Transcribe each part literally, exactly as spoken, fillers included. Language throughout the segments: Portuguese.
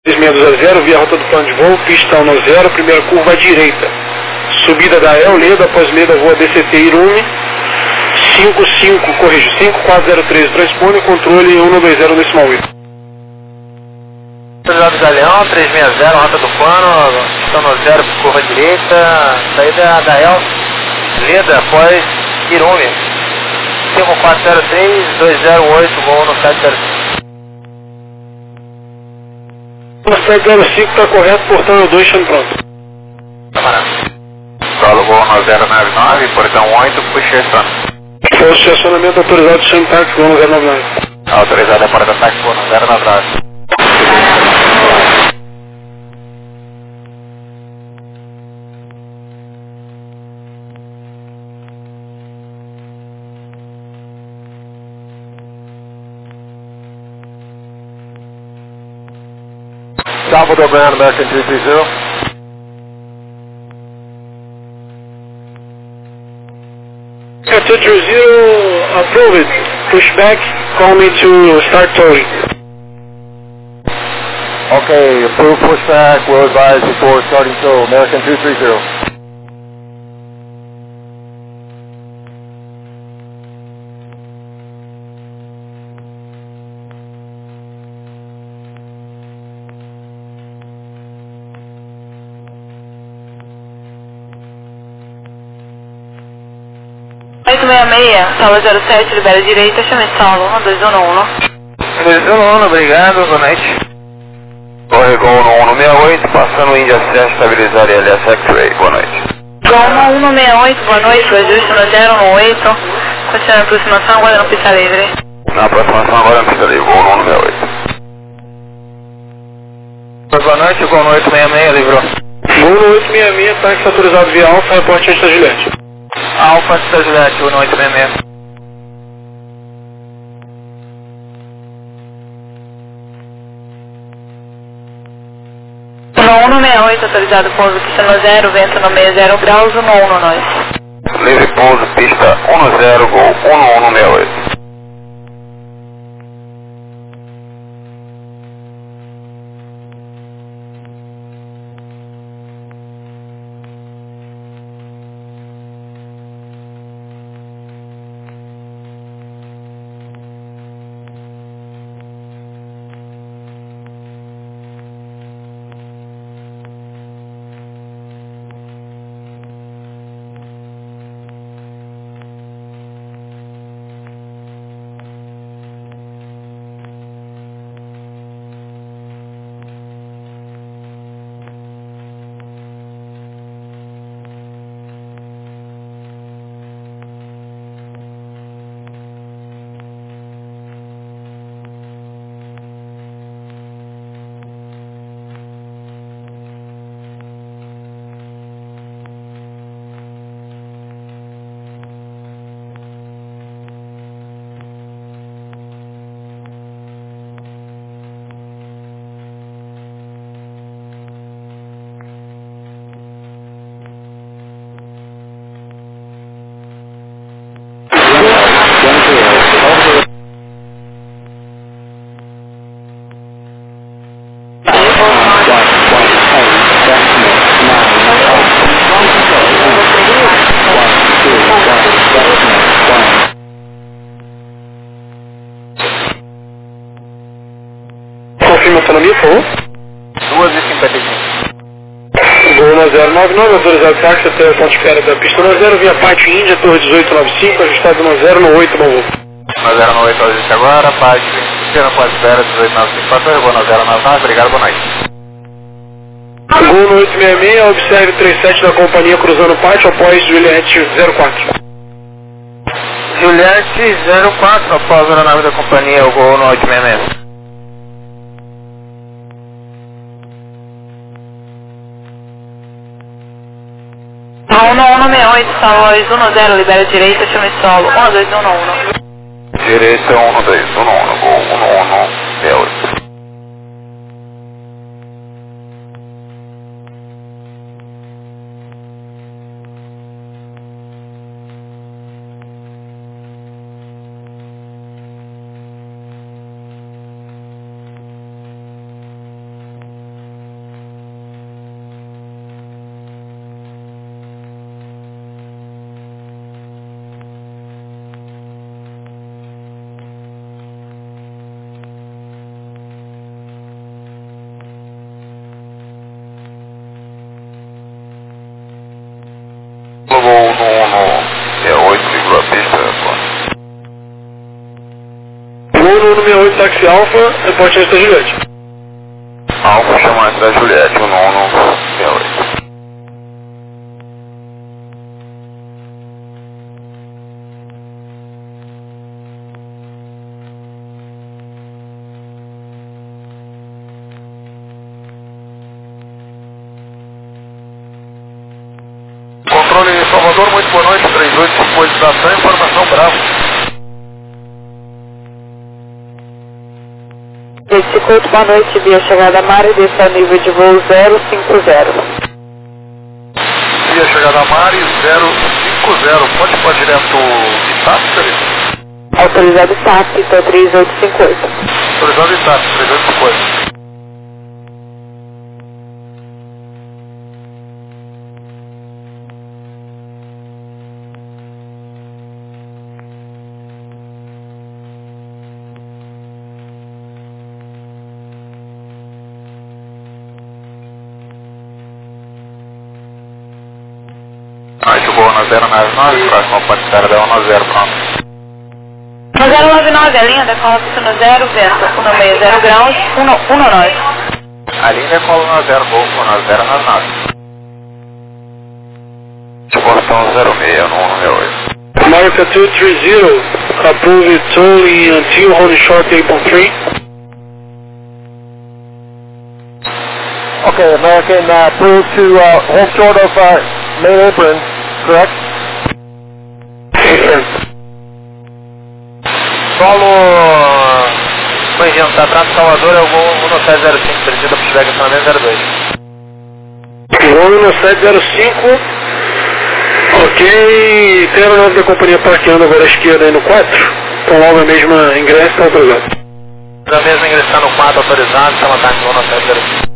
três seis dois zero, via rota do plano de voo, pista um nove zero, primeira curva à direita. Subida da El, Leda, após Leda, voa D C T Irume, cinco cinco, corrijo, cinco quatro zero três, transpone, controle um nove zero decimal oito. Autorizado Galeão, três seis zero, rota do plano, pista um nove zero, curva à direita, saída da El, Leda, após Irume, cinco quatro zero três, dois zero oito, voo no sete zero cinco. O sete zero cinco está correto, portão dois, estando pronto. Camarada. Solo voo nove zero nove nove, portão oito, puxa estação. Foi o estacionamento autorizado de Santax, voo zero nove nove. Autorizado a porta ataque, voo zero nove nove. Salvador Brand, American two three zero. two three zero, approve it. Push back, call me to start towing. Okay, approved pushback, will advise before starting tow, American two three zero. oito seis seis, sala zero sete, libera direita, chame solo, um dois um um. dois um um, obrigado, boa noite. Oregon um um seis oito, passando o India sete, estabilizar L S X-Ray, boa noite. Goma um um seis oito, boa noite, ajuste no zero um oito, continuando a aproximação, agora não pista livre. Na aproximação agora não pista livre, Gol um um seis oito. Boa noite, Gol oito seis seis, livrou. Gol oito seis seis, táxi autorizado via Alfa, reporte antes da Juliette. Alfa, antes da Juliette, Gol oito seis seis. um um seis oito, autorizado pouso, pista no zero, vento no meio, zero graus, um um no nós. Livre pouso, pista um zero, Gol um um seis oito. Confirma a autonomia, por favor. duas e cinquenta e cinco. Gol zero nove nove, autorizado táxi até a ponte espera da pista nove zero, via Pátio Índia, Torre dezoito noventa e cinco, ajustado nove zero no oito, bom voo. nove zero nove oito, existe agora, Pátio, pista ponte espera, dezoito noventa e cinco, passou, Gol nove zero nove nove, obrigado, boa noite. Gol no oito seis seis, observe trinta e sete da companhia cruzando o pátio, após Juliette zero quatro. Juliette zero quatro, após a aeronave da companhia, o Gol no oito seis seis. um um seis oito, sala dois um zero, libera direita, chame solo, um dois um um. Direita um dois um um, Gol um um um seis oito. uno seis oito, táxi Alfa, reporte antes da Juliette. Alfa chama antes da Juliette, uno uno seis oito. Controle Salvador, muito boa noite, três oito cinco oito estação, informação Bravo. cinco oito, boa noite, via chegada Mari, desceu nível de voo zero cinco zero. Via chegada Mari, zero cinco zero, pode ir para direto Itap, Felipe? Autorizado Itap, então três oito cinco oito. Autorizado Itap, três oito cinco oito. Night Gol na zero nove nove, próximo ponte Citadel um zero, pronto. No zero nove nove, a linha decola no zero, vento um seis zero graus, um nove. A linha decola na zero, Gol um zero nove nove. Boston zero seis, no um seis oito. Marca dois três zero, approve tolling until Honey Short eight point three. Okay, American uh, approved to uh, hold short of uh, main apron, correct? Apron. Solo, corrigindo, tá atrás do Salvador, é o voo um sete zero cinco, precisa para chegar estacionamento zero dois. Voo um sete zero cinco, ok, tem o nome da companhia parqueando agora à esquerda aí no quatro, então logo a mesma ingresso está autorizado. A mesma ingressar no quatro autorizado, estamos atacando o um sete zero cinco.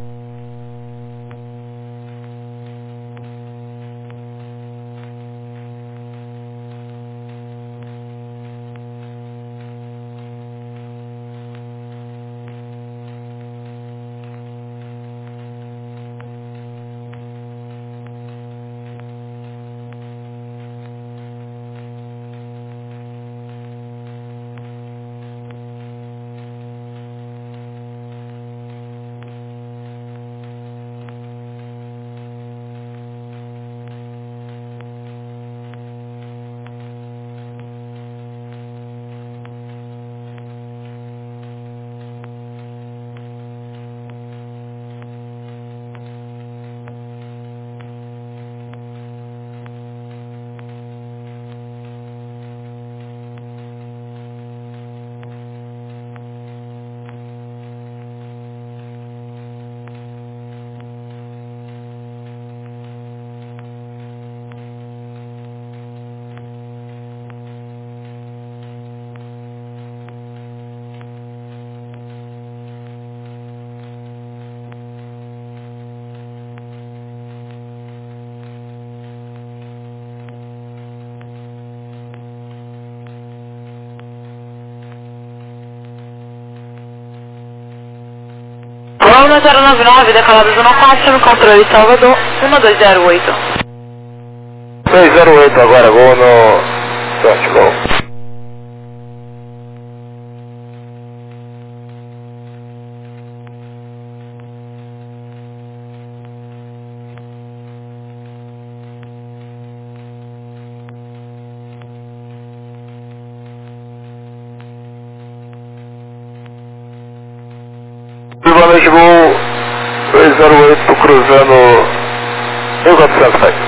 um zero nove nove, decalados um quatro, no controle Salvador, um dois zero oito. dois zero oito agora, Gol no Sorte Gol. Boa noite, Gol dois zero oito, cruzando mil quatrocentos, vai.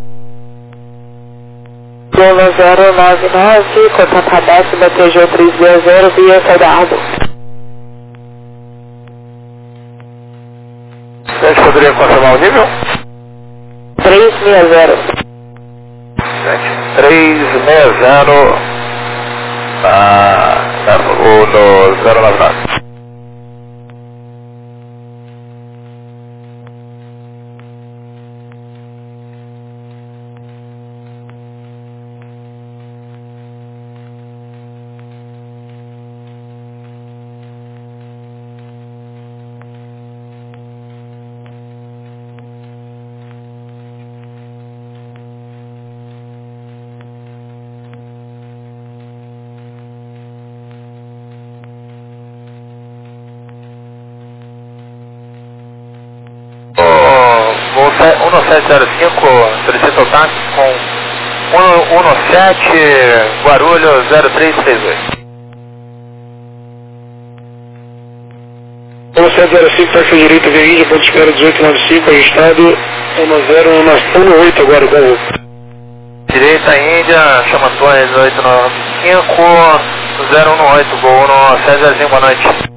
Gol zero nove nove, contato aberto da T G três seis zero, via Saudade. A gente poderia confirmar o nível? três seis zero. três seis zero, ah, o no zero nove nove. sete zero cinco, solicita o táxi com um sete Guarulhos zero três três oito. um sete zero cinco, taxa direita, via Índia, ponto de espera dezoito nove cinco, registrado um zero um oito agora, Gol. Direita Índia, chama Antônio dezoito nove cinco, zero um oito, Gol no sete zero cinco, boa noite.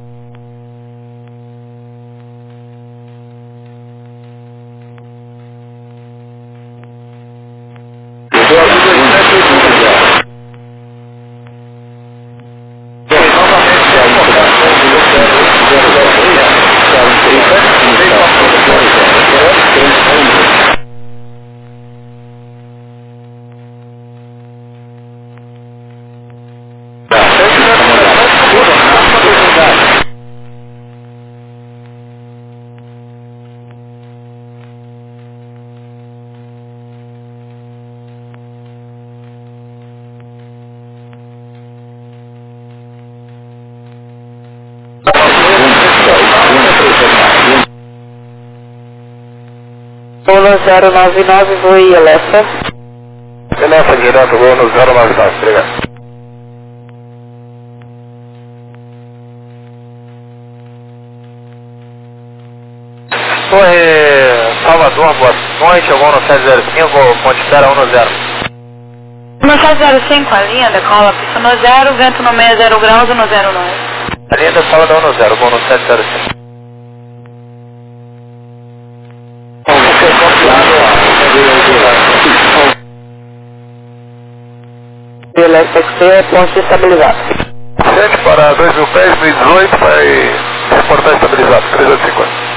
zero nove nove, voe Elefa. Elefa direto, voo no zero nove nove, obrigado. Torre Salvador, boa noite, eu vou no sete zero cinco, ponte espera um zero. No sete zero cinco, a linha decola, pista no zero, vento no meio zero graus no zero nove. A linha da Salvador no zero, vou no sete zero cinco. Elefa X P, ponte estabilizado. sete para dois mil pés, dois mil e dezoito, vai reportar estabilizado, trezentos e cinquenta.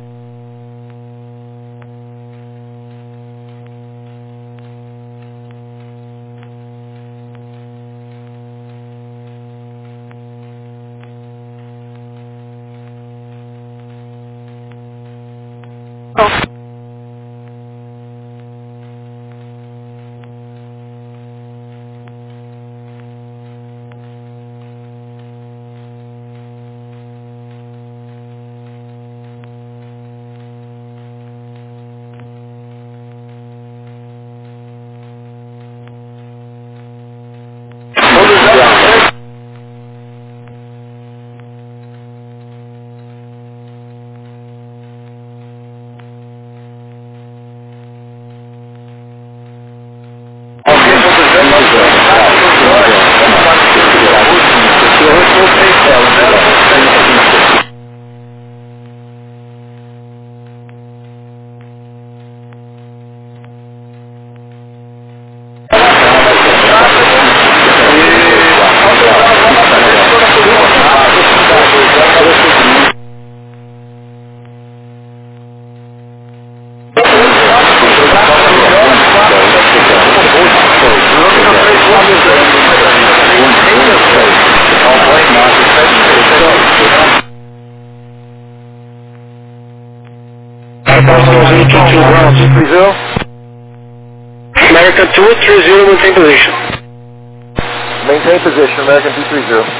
American two three zero, maintain position. Maintain position, American two three zero.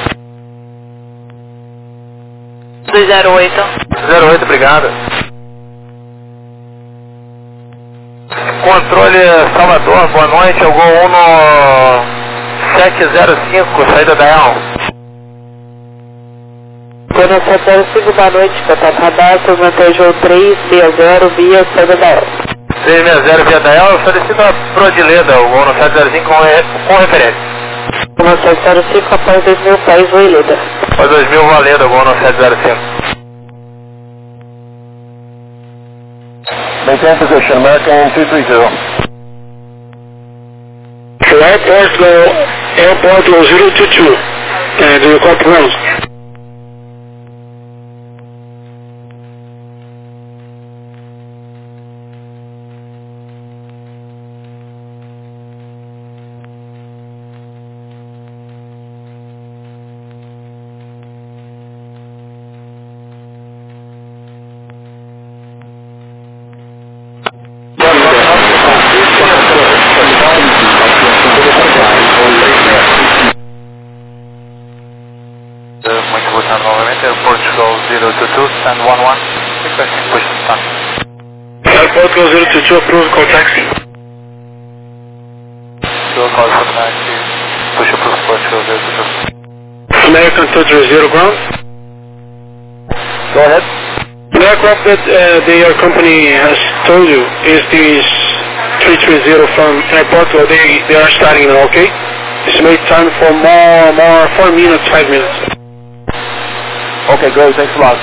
dois zero oito. zero oito, obrigado. Controle Salvador, boa noite, eu vou um no sete zero cinco, saída da El. Vou no sete zero cinco, boa noite, contato radar, Santejou três seis zero, via saída da El. três seis zero, via da El, solicita a Prodileda, eu vou no sete zero cinco com, re... com referência. No sete zero cinco, após dois mil pés, voe Leda. Após dois mil, valendo, eu vou no sete zero cinco. Maintain position, American two three zero. Airport low, airport low zero two two. Uh, do you copy ground? Muito voltando novamente, Portugal zero two two, stand one one, requesting push and stand. Airport zero two two, approve, call taxi. Sure, call for taxi. Push approve, approach zero two two. American two three zero ground. Go ahead. The aircraft that uh, the air company has told you is this three three zero from airport, or they, they are starting now, okay? Estimate time for more, more, four minutes, five minutes. Okay, great. Thanks a lot.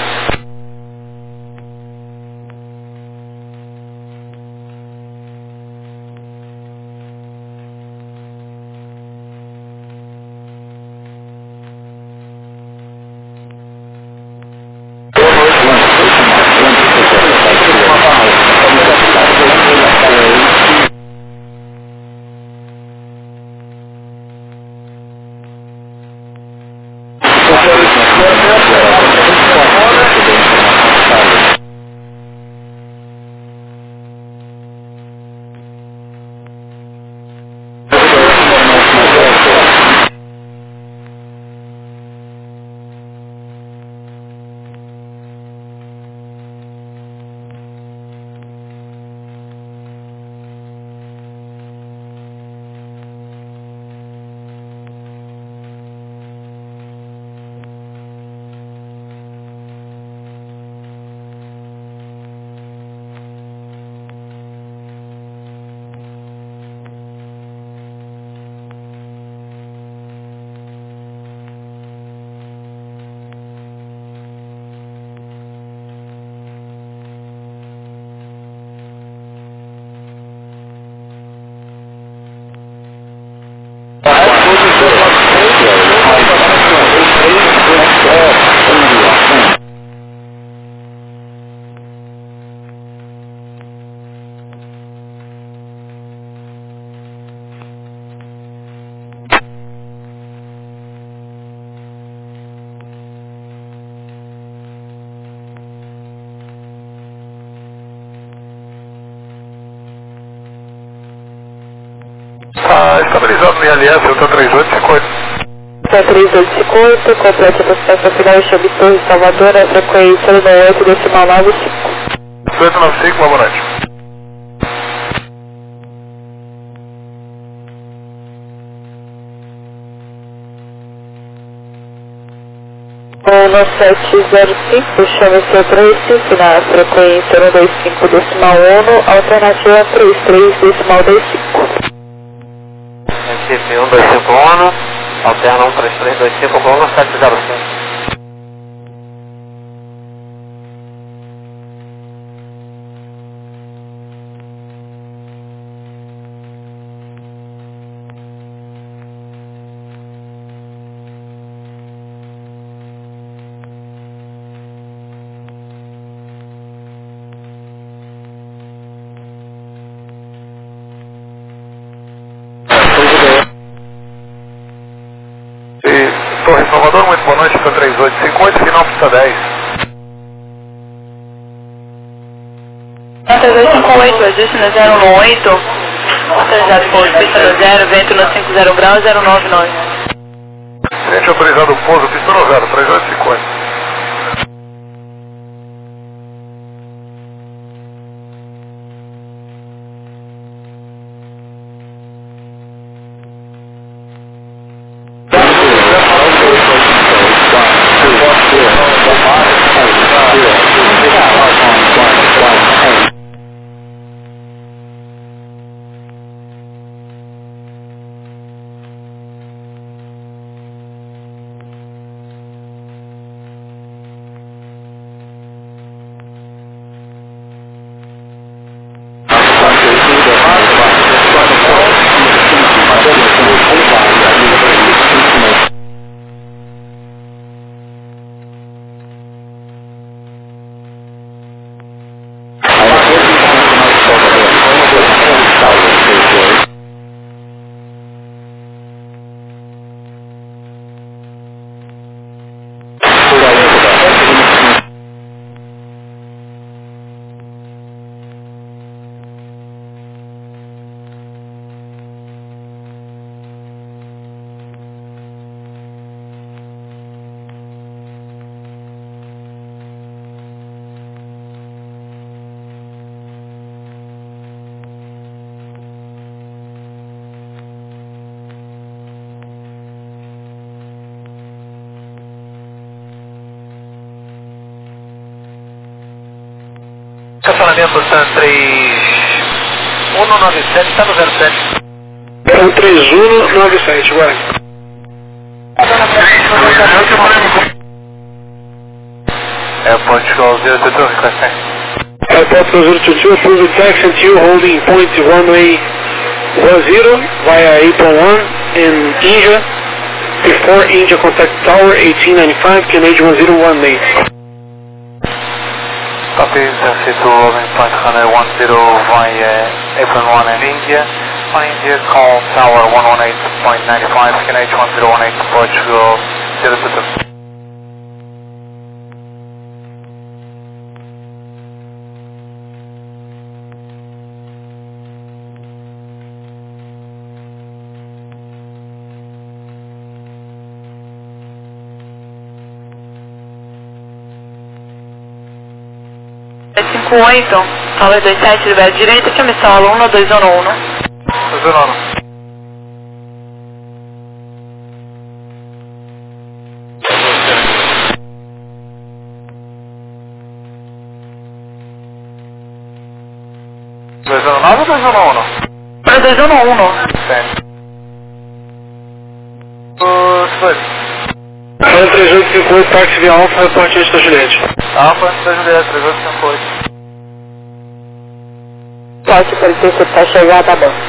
Ah, estabilizado no I L S, eu tô três oito cinco oito. Tá três oito cinco oito, complete a classificação final, Chame Torres, Salvador, a frequência no oito decimal nove cinco. oito nove cinco, boa noite. No sete zero cinco, chame seu Trace, na frequência no dois cinco decimal um, alternativa três três decimal dois cinco. S P um dois cinco um, alterna um três três dois cinco um sete zero cinco. Torre Salvador, muito boa noite, fica três oito cinco oito, final pista dez. três oito cinco oito, ajuste no zero um oito, autorizado pouso, pista no zero, vento no cinco zero graus, zero nove nove. Gente, autorizado o pouso, pista no zero, três oito cinco oito. movimento Sun três um nove sete, está no zero sete. É um três um nove sete, vai. Airport Control zero two two, requesting. Airport Control zero two two, approve the taxi until holding point runway one zero via April one in India. Before India contact tower eighteen ninety-five, Canadian one zero one eight. Copy, taxi to holding point runway one zero via April one in India. On India, call tower one one eight point nine five, Canadian one zero one eight, Portugal zero two two. cinco oito, tower dois sete, libera direita, chame solo um dois um um. dois um um. dois um nove ou dois um um? Para dois um um. Certo. Foi. Fala três oito cinco oito, táxi via Alfa, aeroporto antes da Juliette. Alfa antes da Juliette, três oito cinco oito. Pode parecer que está chegando, tá bom.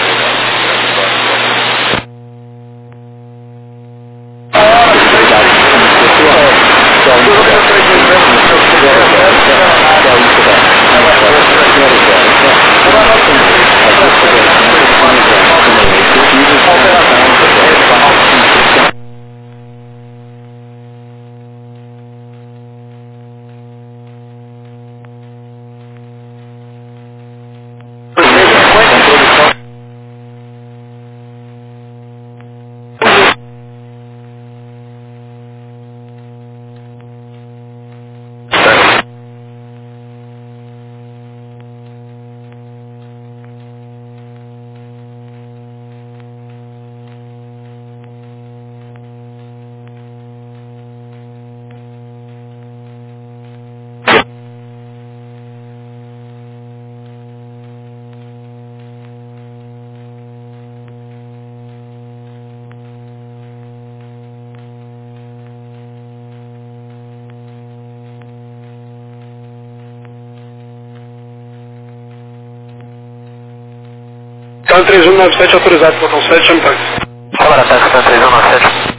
Então três um nove sete autorizado, botão sete, chame táxi. Agora táxi para três um nove sete.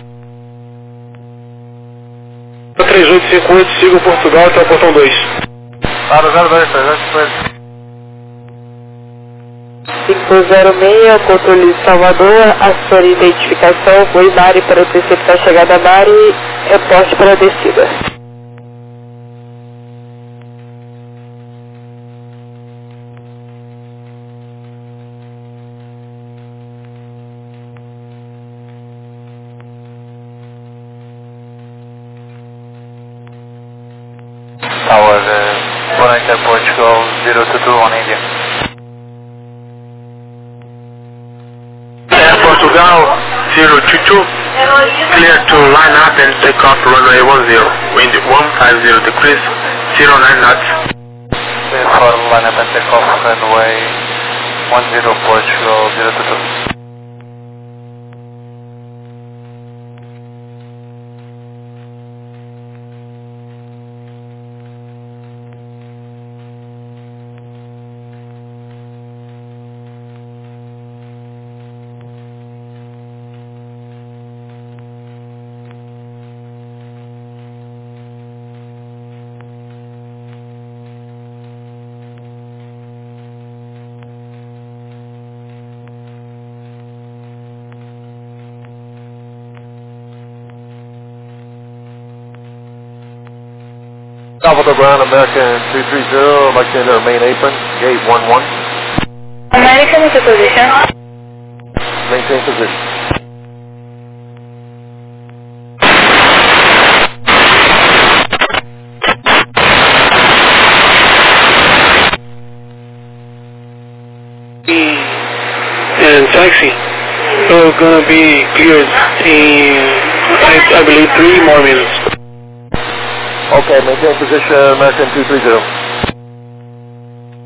três oito cinco oito, siga o Portugal até o portão dois. Claro, zero dois, três oito cinco oito. cinco zero seis, controle de Salvador, a sua identificação, foi Mari para interceptar a chegada a Mari, reporte para a descida. Tower, uh, one eight Portugal zero two two on India. Air Portugal zero two two, clear to line up and take off runway one zero, wind one five zero degrees, zero nine knots. Clear for line up and take off runway one zero Portugal zero two two. Salvador Ground, American two three zero, like to enter main apron, gate one one. American into position. Maintain position. And taxi, so gonna be cleared in, I, I believe, three more minutes. Okay, maintain position, American two three zero.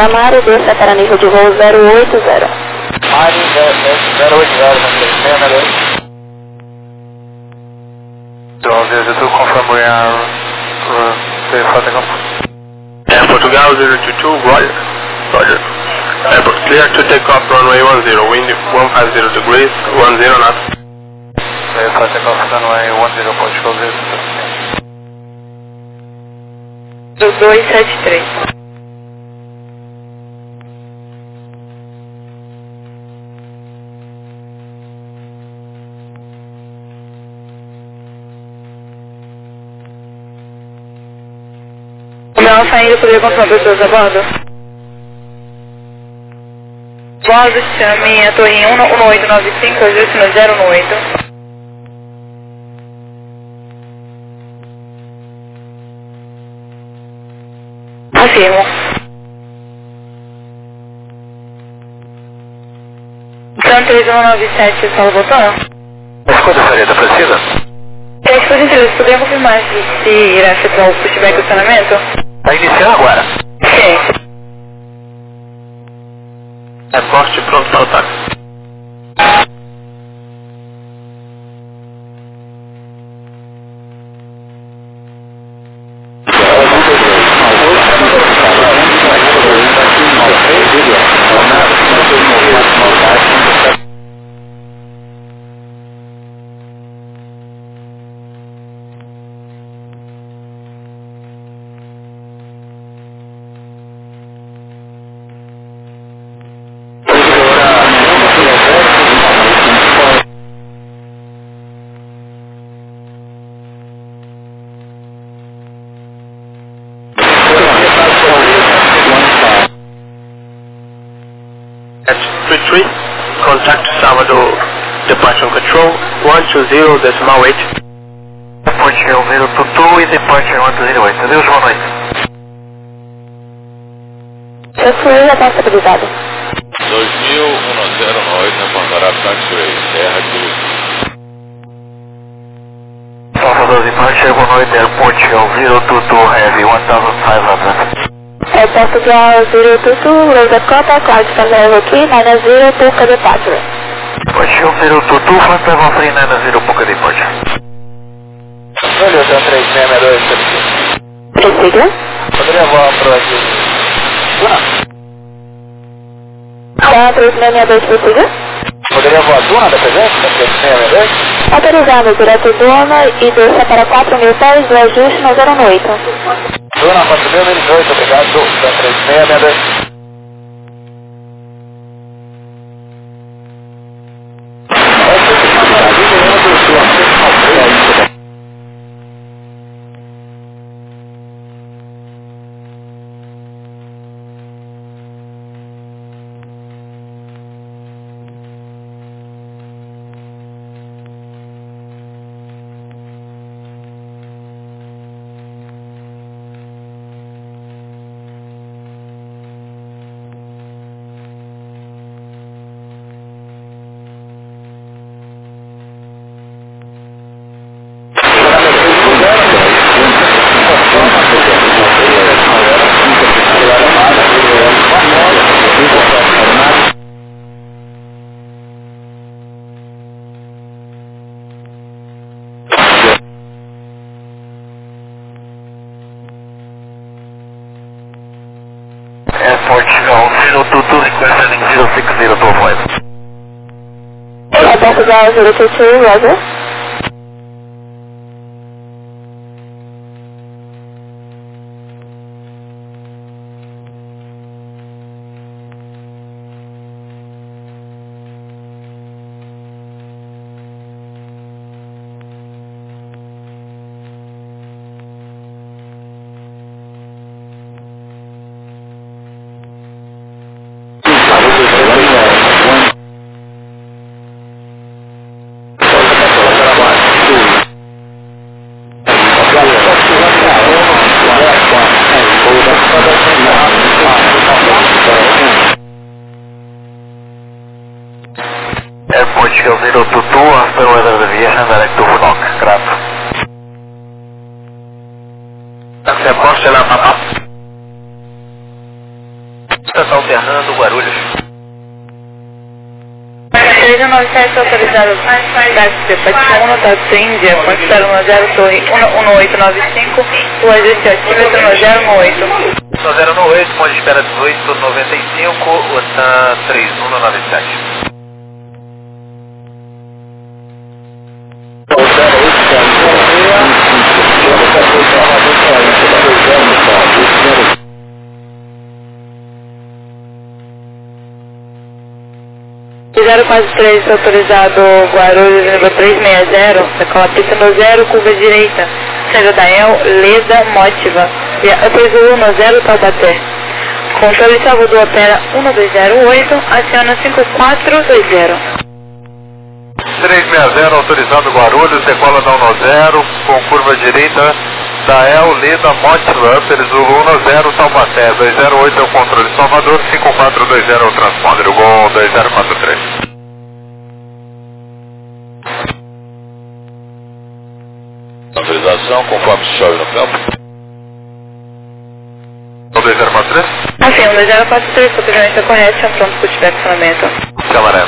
da Mari, desça para nível de voo zero oito zero. Mari, zero oito zero, três seis zero dois. Então, zero two, confirm we are uh, safe for takeoff. Air Portugal zero two two, Roger. Roger. Airport clear to take off runway one zero, wind one five zero degrees, one zero knots. Safe for takeoff, runway one zero, Portugal zero two two. Do dois sete três. Não, saindo, poderia confirmar pessoas a bordo? Bordo, chame a torre um um oito nove cinco, ajuste no zero um oito. Afirmo. Então, três um nove sete, sala botão? Escuta, Sarita, precisa? É que, por gentileza, poderia confirmar se, se irá efetuar o pushback do acionamento? Tá iniciando agora. Sim. É poste pronto para o táxi. Contact Salvador Departure Control one two zero decimal eight. Portugal zero two two e Departure one two zero eight. Adeus, boa noite. Eu fui já está estabilizado. dois mil, um zero nove, na Pandora Taxiway, Terra de Luz. Salvador Departure, boa noite, Air Portugal zero two two Heavy, one thousand five hundred. É Portugal zero two two, Rosa Cota, Cloud Camelo aqui, nine zero, Puka Departure. Portugal zero two two, Fanta Valkyrie nine zero, Puka Departure. Olha, tá três seis zero dois, Prossiga. poderia voar pro aqui? Tá, três seis seis dois, prossiga. Poderia voar Duna da presente, da três seis zero dois? Autorizado, direto Dona e desça para quatro mil pés, o ajuste no zero oito. Duna quatro mil e oito, obrigado, da três seis zero dois. Portugal zero two two, requesting zero six zero two five. É Portugal zero two two, Roger. Portugal zero two two, after weather deviation, direct to Funok, grato. Taxi Porsche na Papa. está alternando Guarulhos. três um nove sete autorizado táxi Patinho um, táxi Índia, conquistado um zero, torre um oito nove cinco, rua G altímetro um zero um oito. um zero um oito, ponto de espera dezoito noventa e cinco, O T A M três um nove sete. zero quatro três autorizado Guarulhos, nível trezentos e sessenta, decola pista no zero, curva direita, saída da El, Leda, Mótiva, via Upper um no zero, Taubaté. Controle Salvador opera um dois zero oito, aciona cinco quatro dois zero. trezentos e sessenta, autorizado Guarulhos, decola da um zero, com curva direita da El, Leda, Mótiva, Upper Zulu um zero, Taubaté, dois zero oito é o controle Salvador, cinco quatro dois zero é o transponder, o Gol dois zero quatro três. Autorização, conforme chove no campo. dois zero quatro três? Assim, um dois zero quatro três, suprimento correto, pronto para o estacionamento. Camaré.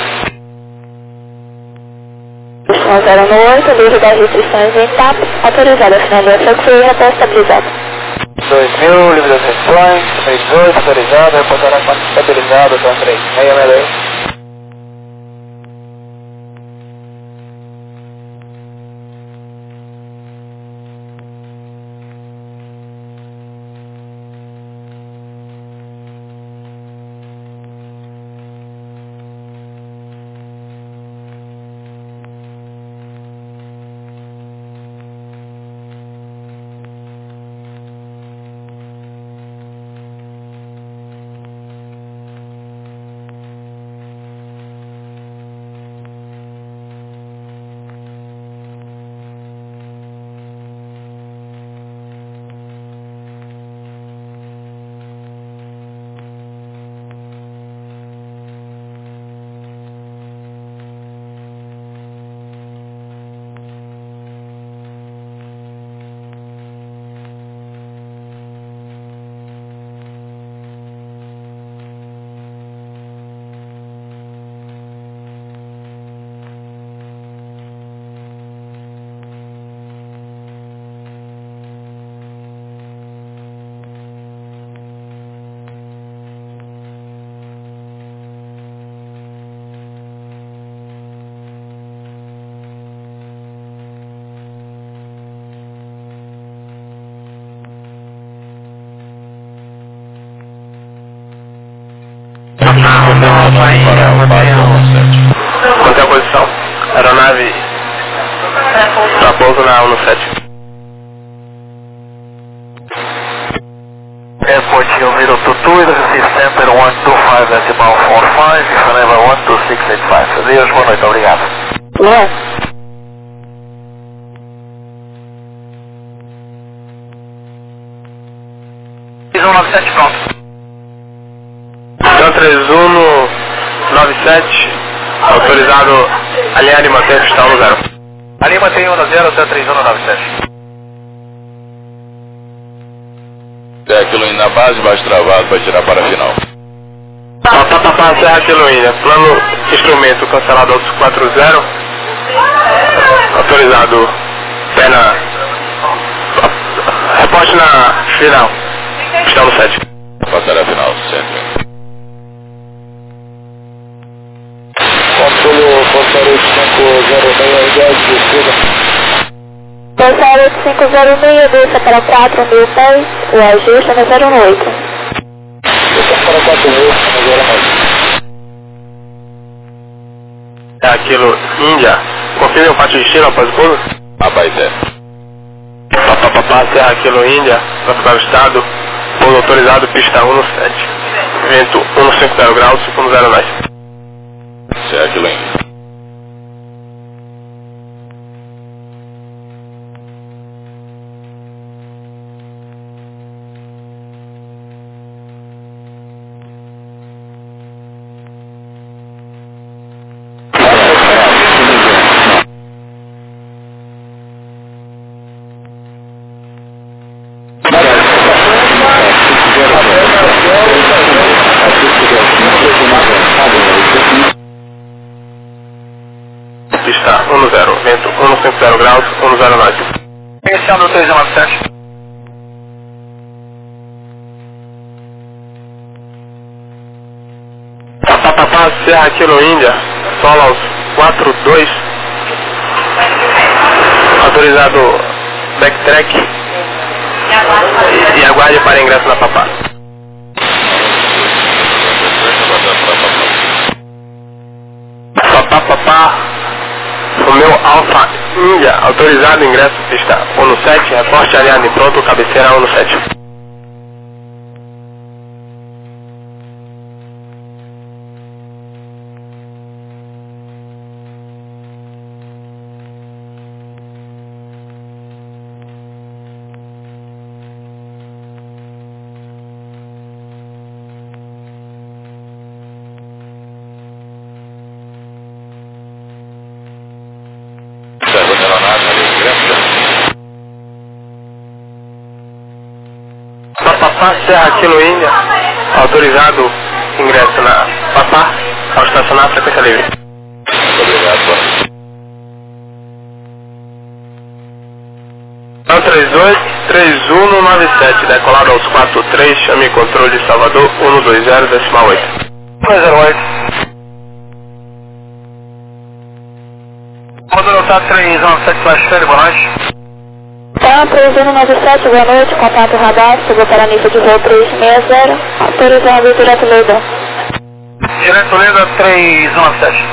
um zero um oito, livre das restrições em T A P, autorizada a sinalização fluir até estabilizado. dois mil, livre das restrições, seis dois, autorizado, reportará quatro estabilizado, então três seis seis. Quanto é a posição? Aeronave para pouso na um sete. Airport Yomiro two two, this is Center one two five decimal four five, Geneva one two six eight five. Adeus, boa noite, obrigado. Não. três um nove sete, pronto. Então três um nove sete, autorizado alinhar e manter pista um zero. Ali mantém um zero até três um nove sete. É aquilo indo na base, baixo travado para tirar para a final. Papapá, Serra Quiloína, plano instrumento cancelado aos quatro zero, autorizado pé na... reporte na final, pista um sete. Passar a final, sempre. Controle Controle cinco zero seis, dez, descida. Controle cinco zero seis, desça para quatro mil pés, o ajuste é zero um oito. Desça para quatro mil, zero um oito. É aquilo, Índia, confirme o pátio de destino após o pouso? Rapaz, é. Papapá, Serra aquilo, Índia, capital do estado, pouso autorizado, pista um sete. Vento um cinco zero graus, um zero nove. Se é aquilo indo. vento cento e cinquenta graus, cento e nove. Iniciando três nove sete. Papapá, Serra Kilo Índia, solo aos quatro dois, autorizado backtrack e, e aguarde para ingresso na Papá. Papá, Papá, o meu Alfa Índia, autorizado ingresso pista um sete, reporte Ariane, pronto, cabeceira um sete. Papá, Serra Kilo Índia, autorizado ingresso na Papá, ao estacionar frequência livre. Obrigado. três oito três um nove sete, decolado aos quatro três, chame controle Salvador um dois zero, decimal oito. um zero oito. Módulo tá três nove sete, Flashfire, boa noite. Tá, três um nove sete, boa noite, contato radar, subiu para a nível de voo três seis zero, autorizado direto Leda. Direto Leda três nove sete.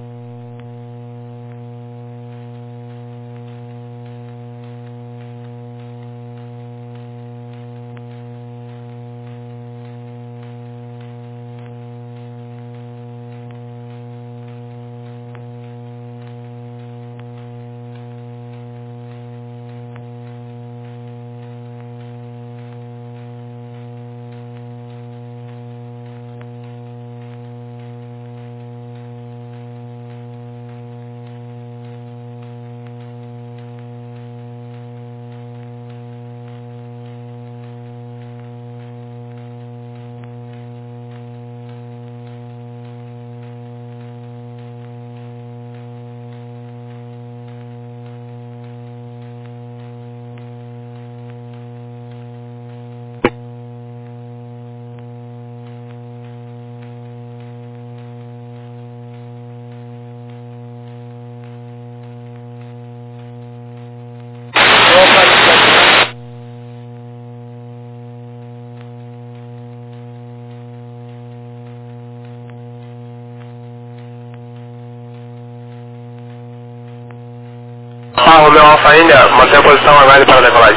Ah, o meu Alfa Índia, mantém a posição, aguarde para a decolagem.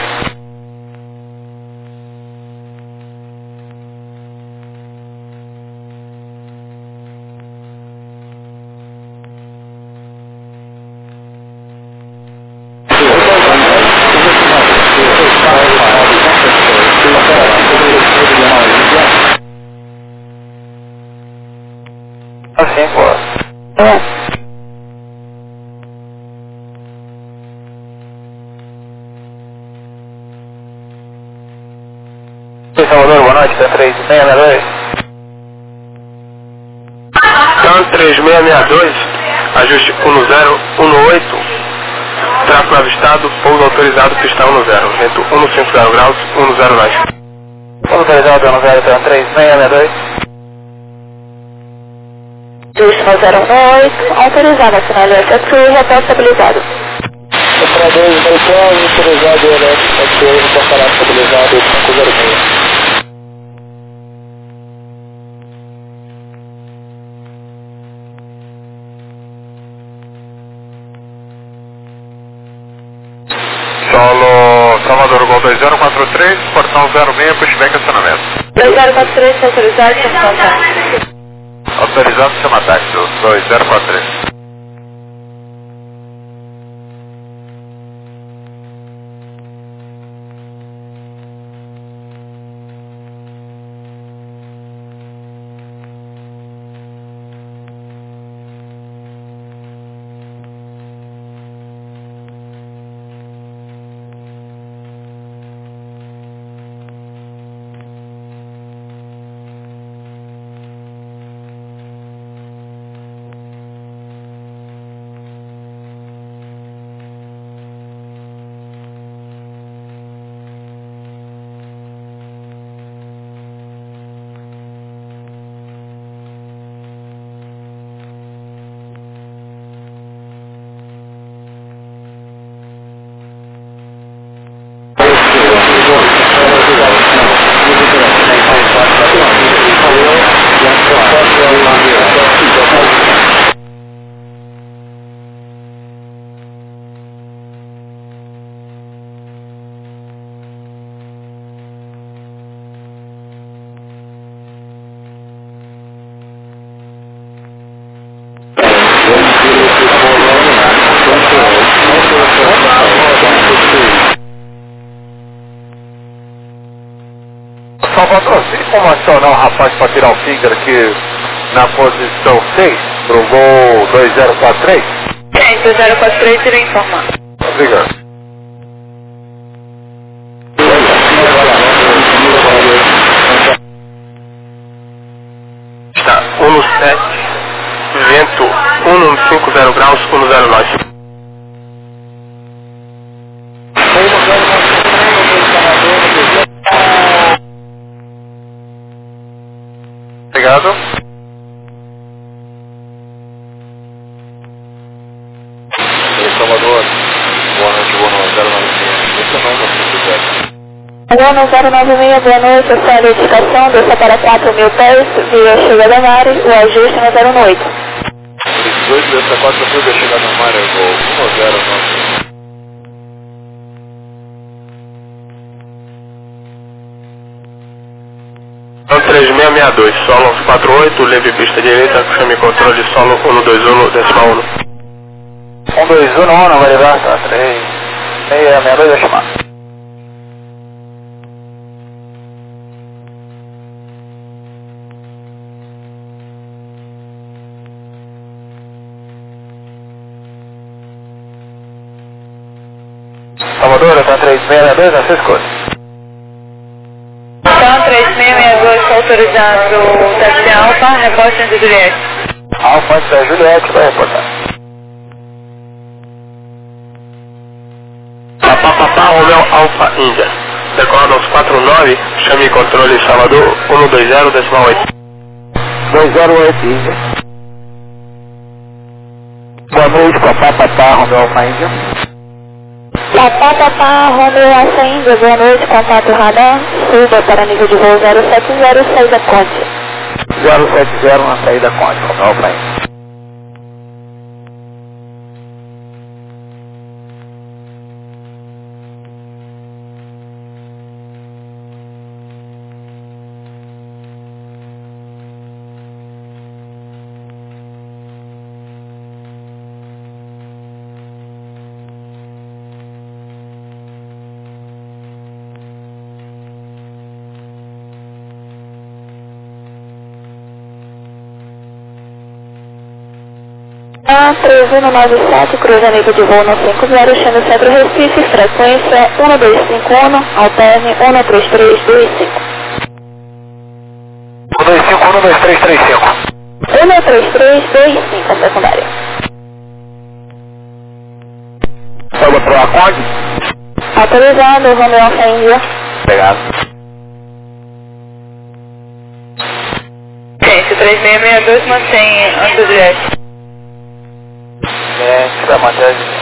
Assim, pô. É. Salvador, boa noite, tá três seis seis dois. Tan três seis seis dois, ajuste um zero um oito, tráfego avistado, pouso autorizado, pista um zero, vento cento e cinquenta graus, um zero nove. Pouso autorizado um zero três seis seis dois. Justo no zero um oito, autorizado, sinal S S U, retorno estabilizado. Operador Balcão, autorizado L S S U, retorno estabilizado cinco zero seis. Solo Salvador Gol dois zero quatro três, portão zero seis, pushback acionamento. dois zero quatro três, autorizado, estação táxi. Autorizado chama táxi, dois zero quatro três. patrão, tem como acionar o rapaz para tirar o Finger aqui na posição seis, pro voo dois zero quatro três? Tem, dois zero quatro três, irei informar. Obrigado. Está, um sete, vento um cinco zero graus, um zero nove. Obrigado. Salvador, boa noite, boa noite, zero nove seis. Esse é o nome da Portugal. Agora zero nove seis, boa noite, essa é a notificação, desça para quatro mil pés, via chegada na área, o ajuste no zero oito. dezoito, desça quatro mil, via chegada na área, voo um zero nove. três seis seis dois, solo onze quatro oito, leve pista direita, chame controle solo um dois um, decimal um. um dois um, um, vai levar, tá, três seis seis dois, vai chamar. Salvador, tá três seis seis dois, na sua escolha. Então, três seis seis dois, está autorizado o táxi Alfa, reporte de Juliette. Alfa, antes da Juliette, vai reportar. Papá, papá, Romeo Alfa Índia. Decolado aos quatro nove, chame controle Salvador um dois zero, decimal oito. dois zero oito, Índia. Boa noite, papá, papá, Romeo Alfa Índia. Papá, papá, Romeo Alfa Índia, boa noite, contato radar, suba para nível de voo zero sete zero, saída Conte. zero sete zero na saída Conte, Romeo Alfa Índia. três um nove sete, cruzamento de voo no cinco zero, chame centro Recife, frequência um dois cinco um, alterne um três três dois cinco. um dois cinco um, dois três três cinco. um três três dois cinco, secundária. Sobe para o acorde. Autorizado, Romeo Alfa Índia. Obrigado. Gente, três seis seis dois mantém antes do Juliette. É, vai manter a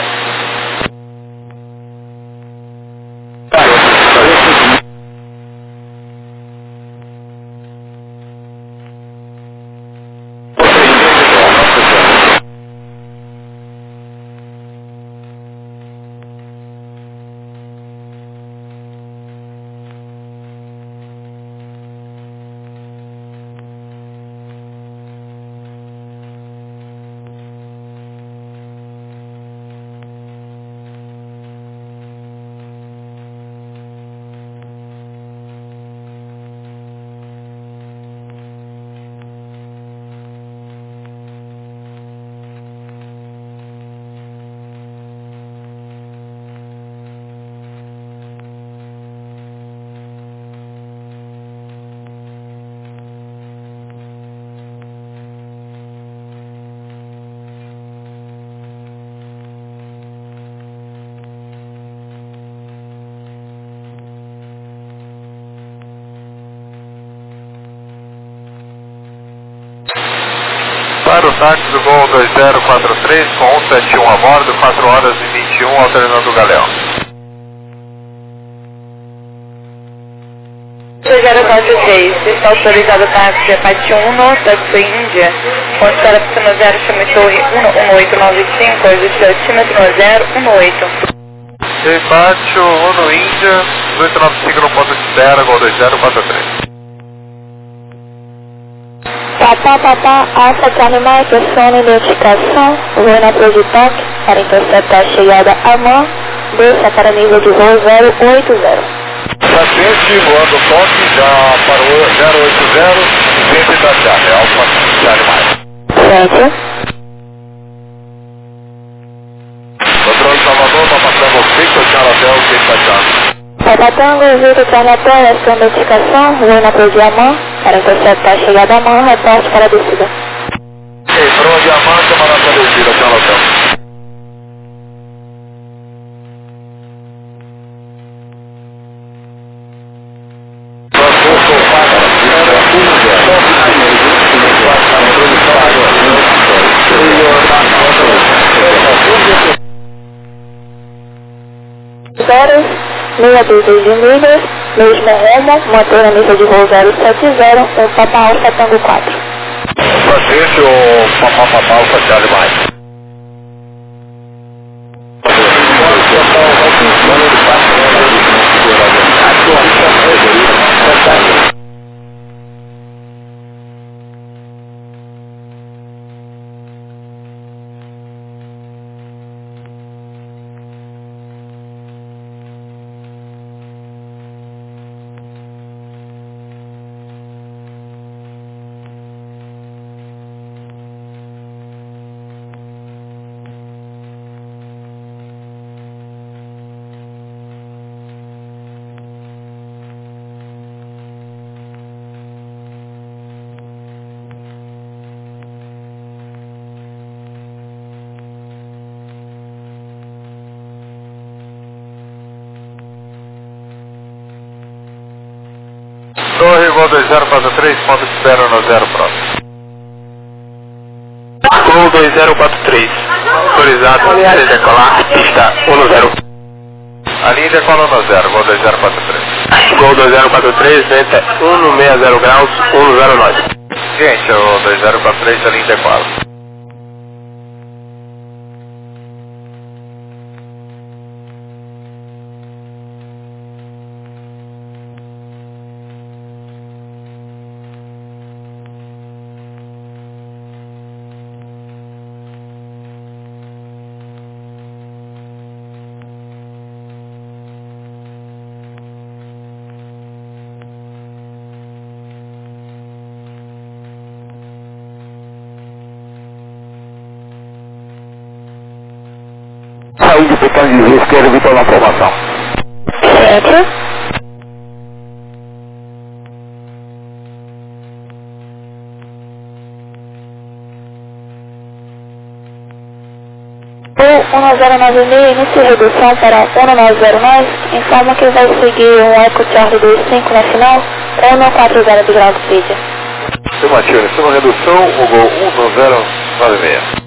Para o táxi do voo dois zero quatro três com um sete um a bordo, quatro horas e vinte e um, alternando o Galeão. dois zero quatro três, está autorizado o táxi Apache um, táxi Índia, com escala piscina zero, chame torre um oito nove cinco, ajuste altímetro no zero um oito. Debate Uno Índia, oito nove cinco no ponto de espera, gol dois zero quatro três. Papá, papá, Alfa Charlie Mike, acione identificação, voo na Projitoc, para interceptar a chegada a mão, desça para nível de voo zero oito zero. Paciente voando toque, já parou zero oito zero, vinte da Charlie, Alfa Charlie mais. Certo. Controle Salvador, Papa Tango Victor, Charlie Hotel, quinze da Charlie. Papa Tango, Victor, Charlie Hotel, essa é a notificação, vou na Pro Diamant, para interceptar a chegada à mão, reporte para a descida. Ok, Pro Diamant, camarada para a descida, Charlie Hotel. Horas, meia dúzia de milhas, mesmo rumo, mantendo a nível de voo zero sete zero, um Papa Alfa Tango quatro. Paciente, o Papa Papa Alfa Charlie mais. Torre, voo dois zero quatro três, ponto de espera no zero próximo. Voo dois zero quatro três, autorizado para decolar, pista um zero. A linha decola no zero, voo dois zero quatro três. Voo dois zero quatro três, venta cento e sessenta graus, um zero nove. Gente, o dois zero quatro três, a linha decola. Saúde, botão de esquerda, Vitor na formação. Certo. O um zero nove seis, inicia redução para um nove zero nove, informa que vai seguir um Eco Charlie dois cinco na final, um quatro zero de grau de speed. Afirmativo, iniciando a redução, o gol um zero nove seis.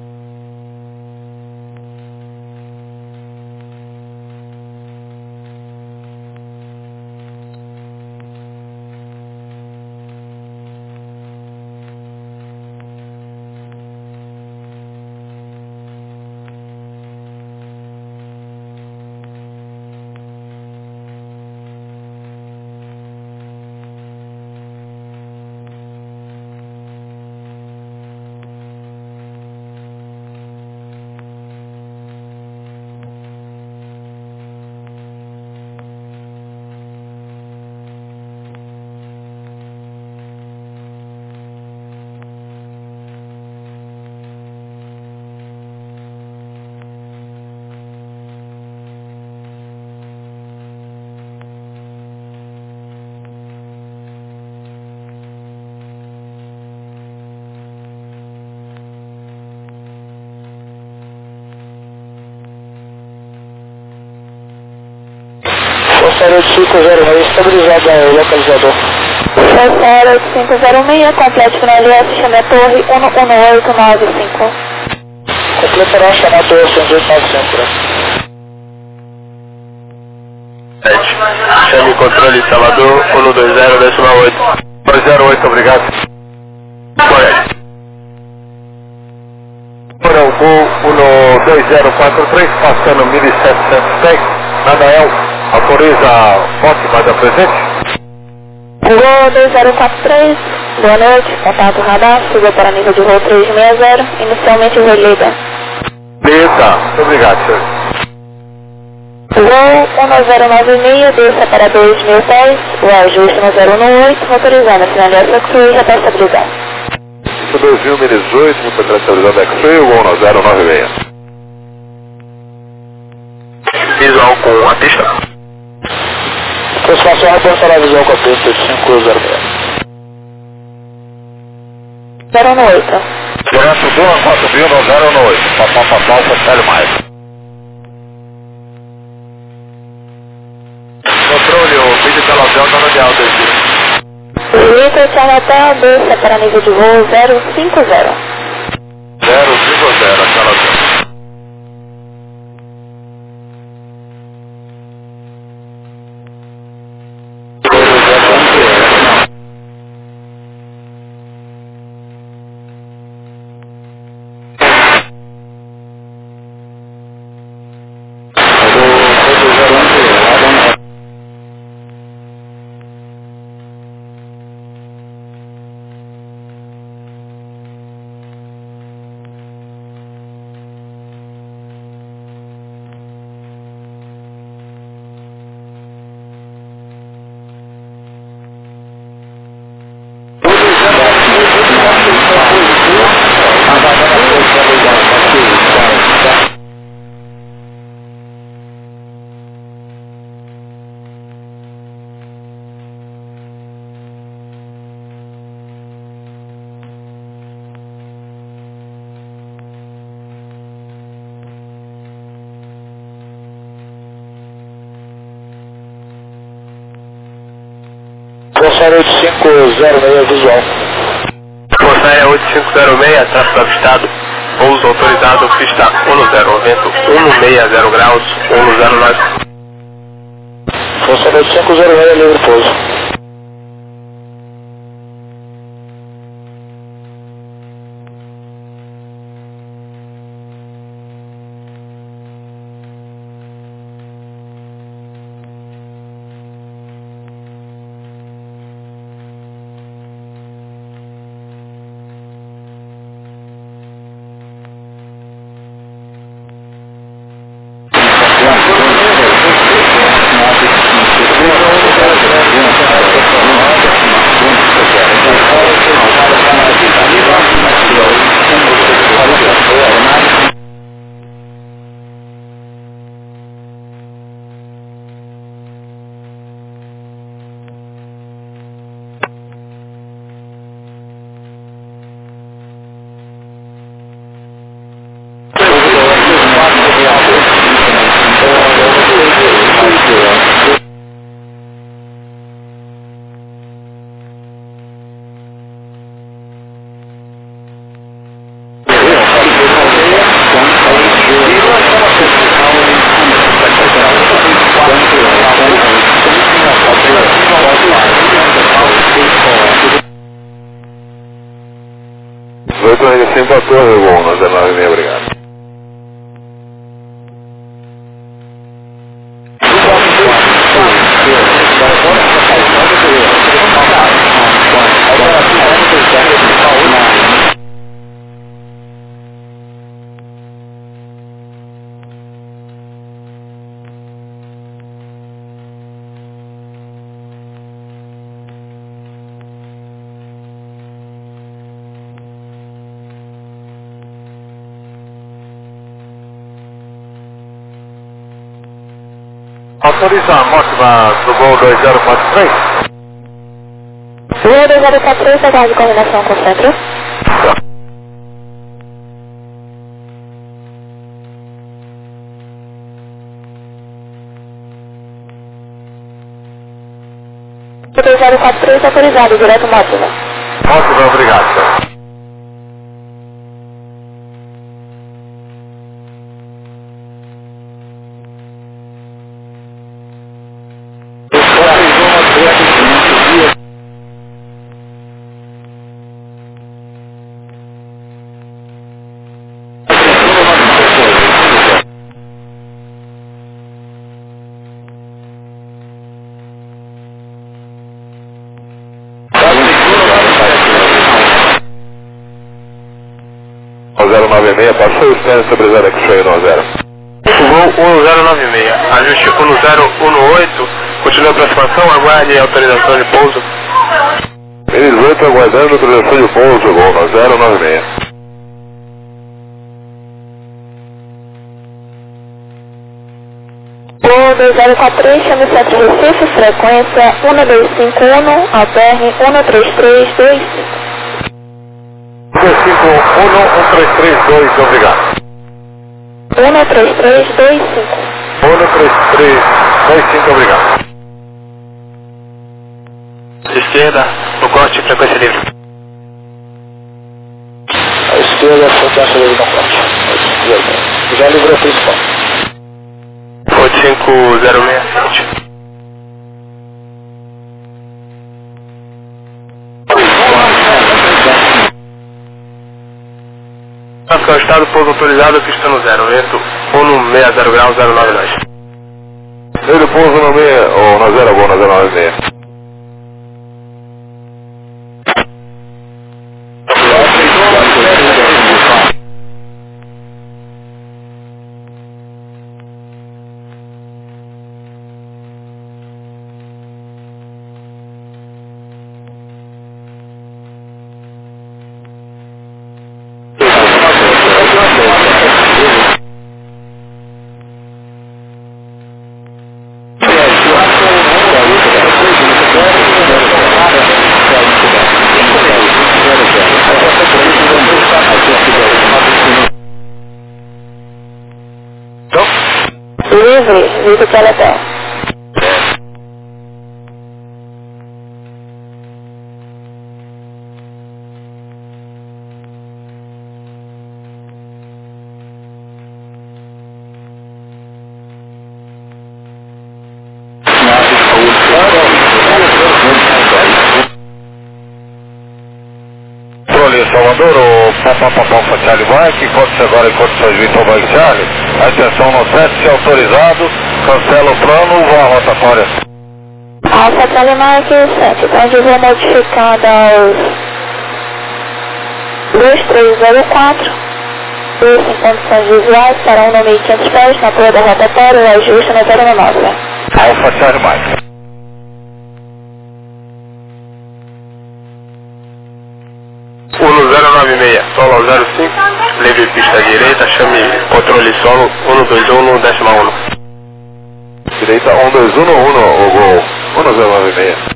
Força de cinco zero seis, estabilizado aí, localizador. Força de cinco zero seis, complete na L S, chame a torre um um oito nove cinco. Completará chamar a torre cento e oito nove cinco. Chame controle Salvador, um dois zero, decimal oito. dois zero oito, obrigado. Correto. Para o gol um dois zero quatro três, passando mil e setecentos pés, Nadael, autoriza ótima da presente. Gol dois zero quatro três, boa noite, contato radar, suba para nível de voo três seis zero, inicialmente relida. Beleza, obrigado, senhor. Voo um zero nove seis, desça para dois mil pés, Roger um zero um oito, motorizando a finalização X-Ray, já está estabilizado. dois mil menos dezoito, para trás estabilizando X-Ray, voo um zero nove seis. Visual com a pista. Aproximação reportará visual com a pista cinco zero seis. zero um oito. Segurança do quatro mil no zero um oito. Papá, papá, Alfa mais. Controle, o vídeo pela Delta no dial dois mil. Lita Charlotte, desça para nível de voo zero cinco zero. zero cinco zero, aquela Delta. Forçar oito cinco zero seis visual. Forçar oito cinco zero seis, tráfego avistado. Pouso autorizado, pista um zero, vento um seis zero graus, um zero nove. Forçar oito cinco zero seis, livre pouso. dezoito R cinco a torre, voo um zero nove seis, obrigado. Autoriza a Motiva do voo dois zero quatro três. Voo dois zero quatro três, aguarde combinação com o centro. dois zero quatro três autorizado, direto Motiva. Motiva, obrigado. zero nove seis, passou o stand sobre zero X-Ray no zero. Gol um zero nove seis, ajuste um zero um oito, continua a aproximação, aguarde autorização de pouso. Eles oito aguardando autorização de pouso, Gol um zero nove seis. Gol dois zero quatro três, chama o Centro Recife, frequência um dois cinco um, alterne um três três dois cinco. um dois cinco um, um três três dois, obrigado. um três três dois cinco. um três três dois cinco, obrigado. Esquerda, no corte, frequência livre. A esquerda, frequência livre no corte. Já livrou a principal. oito cinco zero seis sete. Afegão Estado, pouso autorizado, pista no zero, vento um seis zero graus zero nove dois. Ele pouso no meia, ou na zero, Gol na zero nove seis. Livre, livre que ela tem. Salvador, o Papapapão Charlie Mike, enquanto agora enquanto São Vitor Mike Charlie, atenção no set, se autorizado, cancela o plano, vá à rotatória. Alfa Charlie Mike sete, então eu vou modificando aos dois três zero quatro, dois em condições visuais para um no mil e quinhentos pés, na torre da rotatória, o ajuste na zero nove. Alfa Charlie Mike. um zero nove seis, solo zero cinco, livre pista direita, chame controle solo um dois um, décima um. Direita um dois um, um, o Gol um zero nove seis.